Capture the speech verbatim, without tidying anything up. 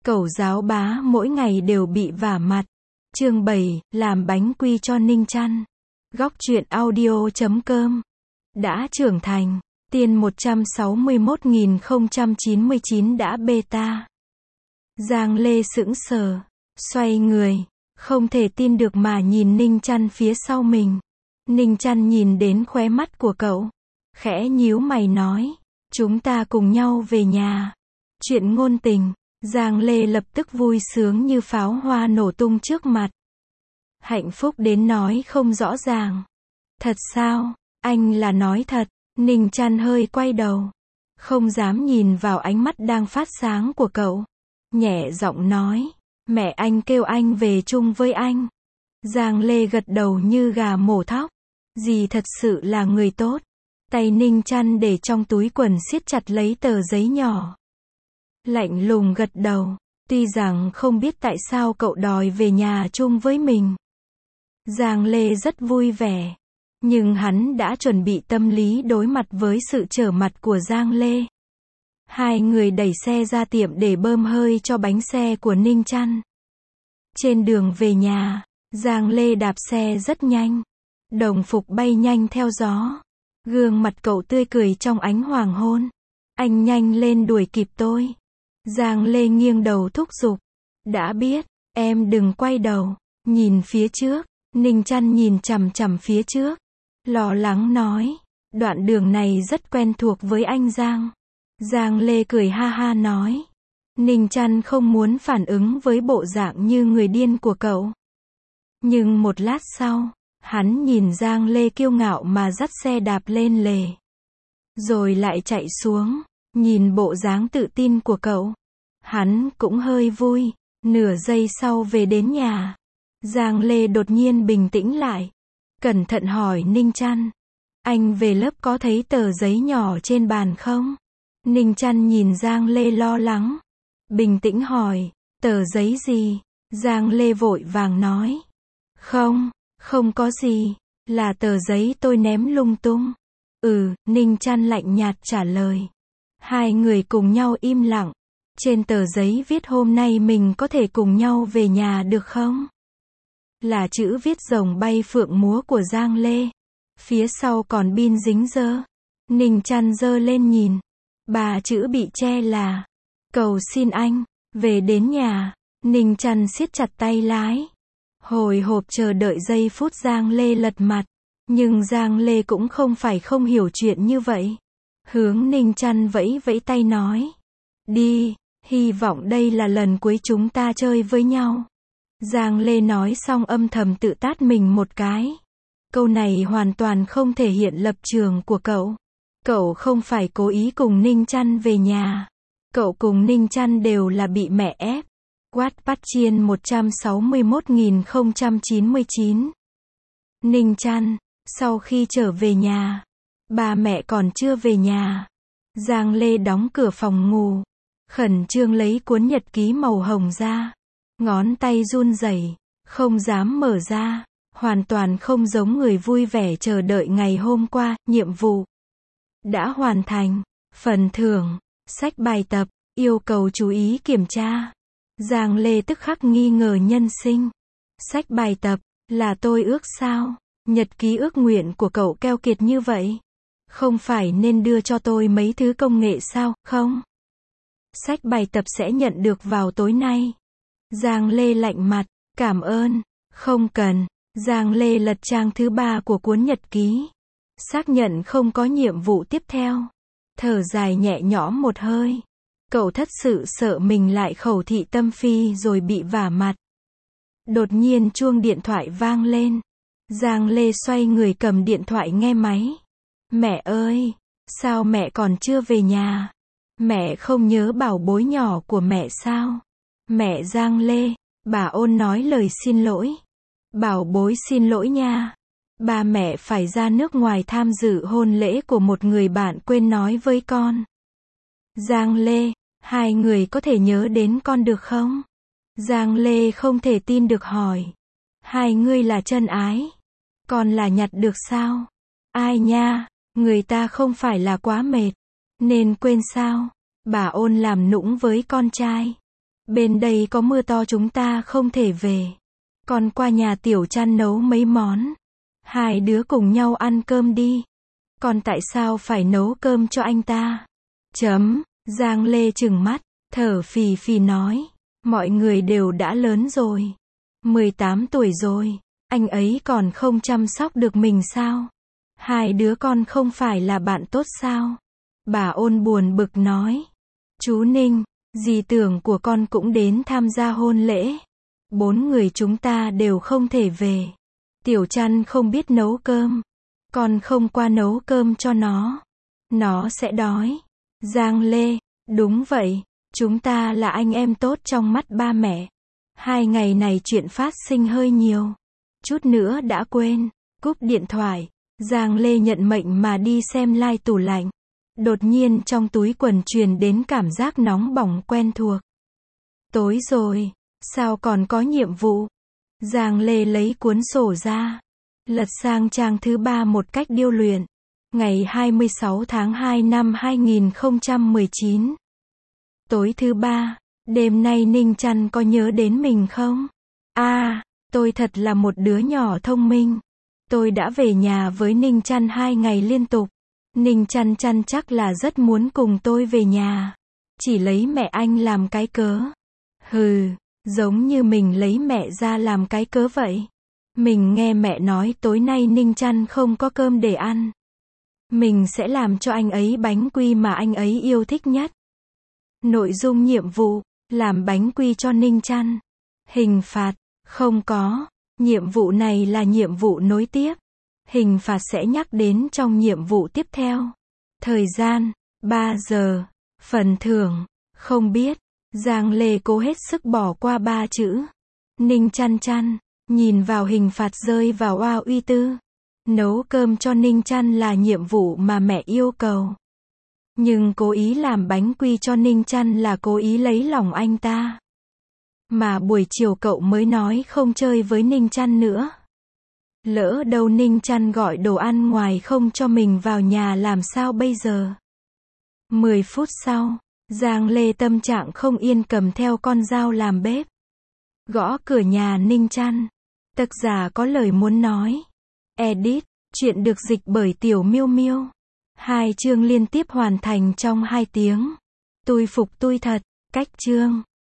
Cẩu giáo bá mỗi ngày đều bị vả mặt. Chương bảy, làm bánh quy cho Ninh Chăn. Góc truyện audio chấm com. Đã trưởng thành. Tiên một trăm sáu mươi mốt nghìn không trăm chín mươi chín đã beta. Giang Lê sững sờ, xoay người, không thể tin được mà nhìn Ninh Chăn phía sau mình. Ninh Chăn nhìn đến khóe mắt của cậu, khẽ nhíu mày nói, chúng ta cùng nhau về nhà. Chuyện ngôn tình. Giang Lê lập tức vui sướng như pháo hoa nổ tung trước mặt. Hạnh phúc đến nói không rõ ràng. Thật sao? Anh là nói thật. Ninh Chăn hơi quay đầu, không dám nhìn vào ánh mắt đang phát sáng của cậu. Nhẹ giọng nói, mẹ anh kêu anh về chung với anh. Giang Lê gật đầu như gà mổ thóc. Dì thật sự là người tốt. Tay Ninh Chăn để trong túi quần siết chặt lấy tờ giấy nhỏ. Lạnh lùng gật đầu, tuy rằng không biết tại sao cậu đòi về nhà chung với mình. Giang Lê rất vui vẻ, nhưng hắn đã chuẩn bị tâm lý đối mặt với sự trở mặt của Giang Lê. Hai người đẩy xe ra tiệm để bơm hơi cho bánh xe của Ninh Chăn. Trên đường về nhà, Giang Lê đạp xe rất nhanh, đồng phục bay nhanh theo gió. Gương mặt cậu tươi cười trong ánh hoàng hôn. Anh nhanh lên đuổi kịp tôi. Giang Lê nghiêng đầu thúc giục. Đã biết, em đừng quay đầu, nhìn phía trước. Ninh Chăn nhìn chằm chằm phía trước, lo lắng nói, đoạn đường này rất quen thuộc với anh Giang. Giang Lê cười ha ha nói. Ninh Chăn không muốn phản ứng với bộ dạng như người điên của cậu. Nhưng một lát sau, hắn nhìn Giang Lê kiêu ngạo mà dắt xe đạp lên lề. Rồi lại chạy xuống, nhìn bộ dáng tự tin của cậu. Hắn cũng hơi vui. Nửa giây sau về đến nhà, Giang Lê đột nhiên bình tĩnh lại. Cẩn thận hỏi Ninh Chăn, anh về lớp có thấy tờ giấy nhỏ trên bàn không? Ninh Chăn nhìn Giang Lê lo lắng, bình tĩnh hỏi, tờ giấy gì? Giang Lê vội vàng nói, không, không có gì, là tờ giấy tôi ném lung tung. Ừ, Ninh Chăn lạnh nhạt trả lời. Hai người cùng nhau im lặng. Trên tờ giấy viết hôm nay mình có thể cùng nhau về nhà được không? Là chữ viết rồng bay phượng múa của Giang Lê. Phía sau còn bin dính dơ. Ninh Chăn dơ lên nhìn. Ba chữ bị che là, cầu xin anh, về đến nhà. Ninh Chăn siết chặt tay lái. Hồi hộp chờ đợi giây phút Giang Lê lật mặt. Nhưng Giang Lê cũng không phải không hiểu chuyện như vậy. Hướng Ninh Chăn vẫy vẫy tay nói, đi, hy vọng đây là lần cuối chúng ta chơi với nhau. Giang Lê nói xong âm thầm tự tát mình một cái. Câu này hoàn toàn không thể hiện lập trường của cậu. Cậu không phải cố ý cùng Ninh Chăn về nhà. Cậu cùng Ninh Chăn đều là bị mẹ ép. Wattpad Chiên một trăm sáu mươi mốt nghìn không trăm chín mươi chín. Ninh Chăn, sau khi trở về nhà, ba mẹ còn chưa về nhà. Giang Lê đóng cửa phòng ngủ, khẩn trương lấy cuốn nhật ký màu hồng ra. Ngón tay run rẩy, không dám mở ra, hoàn toàn không giống người vui vẻ chờ đợi ngày hôm qua. Nhiệm vụ đã hoàn thành, phần thưởng, sách bài tập, yêu cầu chú ý kiểm tra. Giang Lê tức khắc nghi ngờ nhân sinh. Sách bài tập, là tôi ước sao? Nhật ký ước nguyện của cậu keo kiệt như vậy. Không phải nên đưa cho tôi mấy thứ công nghệ sao, không? Sách bài tập sẽ nhận được vào tối nay. Giang Lê lạnh mặt, cảm ơn, không cần. Giang Lê lật trang thứ ba của cuốn nhật ký. Xác nhận không có nhiệm vụ tiếp theo. Thở dài nhẹ nhõm một hơi. Cậu thật sự sợ mình lại khẩu thị tâm phi rồi bị vả mặt. Đột nhiên chuông điện thoại vang lên. Giang Lê xoay người cầm điện thoại nghe máy. Mẹ ơi, sao mẹ còn chưa về nhà? Mẹ không nhớ bảo bối nhỏ của mẹ sao? Mẹ Giang Lê, bà Ôn nói lời xin lỗi. Bảo bối xin lỗi nha. Ba mẹ phải ra nước ngoài tham dự hôn lễ của một người bạn quên nói với con. Giang Lê, hai người có thể nhớ đến con được không? Giang Lê không thể tin được hỏi. Hai người là chân ái. Con là nhặt được sao? Ai nha, người ta không phải là quá mệt nên quên sao? Bà Ôn làm nũng với con trai. Bên đây có mưa to chúng ta không thể về. Con qua nhà Tiểu Trăn nấu mấy món. Hai đứa cùng nhau ăn cơm đi. Con tại sao phải nấu cơm cho anh ta? Chấm, Giang Lê trừng mắt, thở phì phì nói. Mọi người đều đã lớn rồi. mười tám tuổi rồi. Anh ấy còn không chăm sóc được mình sao? Hai đứa con không phải là bạn tốt sao? Bà Ôn buồn bực nói. Chú Ninh, dì tưởng của con cũng đến tham gia hôn lễ. Bốn người chúng ta đều không thể về. Tiểu Trăn không biết nấu cơm. Con không qua nấu cơm cho nó. Nó sẽ đói. Giang Lê, đúng vậy. Chúng ta là anh em tốt trong mắt ba mẹ. Hai ngày này chuyện phát sinh hơi nhiều. Chút nữa đã quên. Cúp điện thoại. Giang Lê nhận mệnh mà đi xem lai tủ lạnh. Đột nhiên trong túi quần truyền đến cảm giác nóng bỏng quen thuộc. Tối rồi. Sao còn có nhiệm vụ? Giang Lê lấy cuốn sổ ra. Lật sang trang thứ ba một cách điêu luyện. Ngày hai mươi sáu tháng hai năm hai nghìn không trăm mười chín. Tối thứ ba. Đêm nay Ninh Trăn có nhớ đến mình không? À, tôi thật là một đứa nhỏ thông minh. Tôi đã về nhà với Ninh Trăn hai ngày liên tục. Ninh Trăn Trăn chắc là rất muốn cùng tôi về nhà. Chỉ lấy mẹ anh làm cái cớ. Hừ, giống như mình lấy mẹ ra làm cái cớ vậy. Mình nghe mẹ nói tối nay Ninh Trăn không có cơm để ăn. Mình sẽ làm cho anh ấy bánh quy mà anh ấy yêu thích nhất. Nội dung nhiệm vụ, làm bánh quy cho Ninh Trăn. Hình phạt, không có. Nhiệm vụ này là nhiệm vụ nối tiếp. Hình phạt sẽ nhắc đến trong nhiệm vụ tiếp theo. Thời gian, ba giờ. Phần thưởng, không biết. Giang Lê cố hết sức bỏ qua ba chữ. Ninh Trăn Trăn, nhìn vào hình phạt rơi vào oa uy tư. Nấu cơm cho Ninh Trăn là nhiệm vụ mà mẹ yêu cầu. Nhưng cố ý làm bánh quy cho Ninh Trăn là cố ý lấy lòng anh ta. Mà buổi chiều cậu mới nói không chơi với Ninh Trăn nữa. Lỡ đâu Ninh Trăn gọi đồ ăn ngoài không cho mình vào nhà làm sao bây giờ? mười phút sau, Giang Lê tâm trạng không yên cầm theo con dao làm bếp. Gõ cửa nhà Ninh Trăn. Tác giả có lời muốn nói. Edit, chuyện được dịch bởi Tiểu Miêu Miêu. Hai chương liên tiếp hoàn thành trong hai tiếng. Tui phục tui thật, cách chương.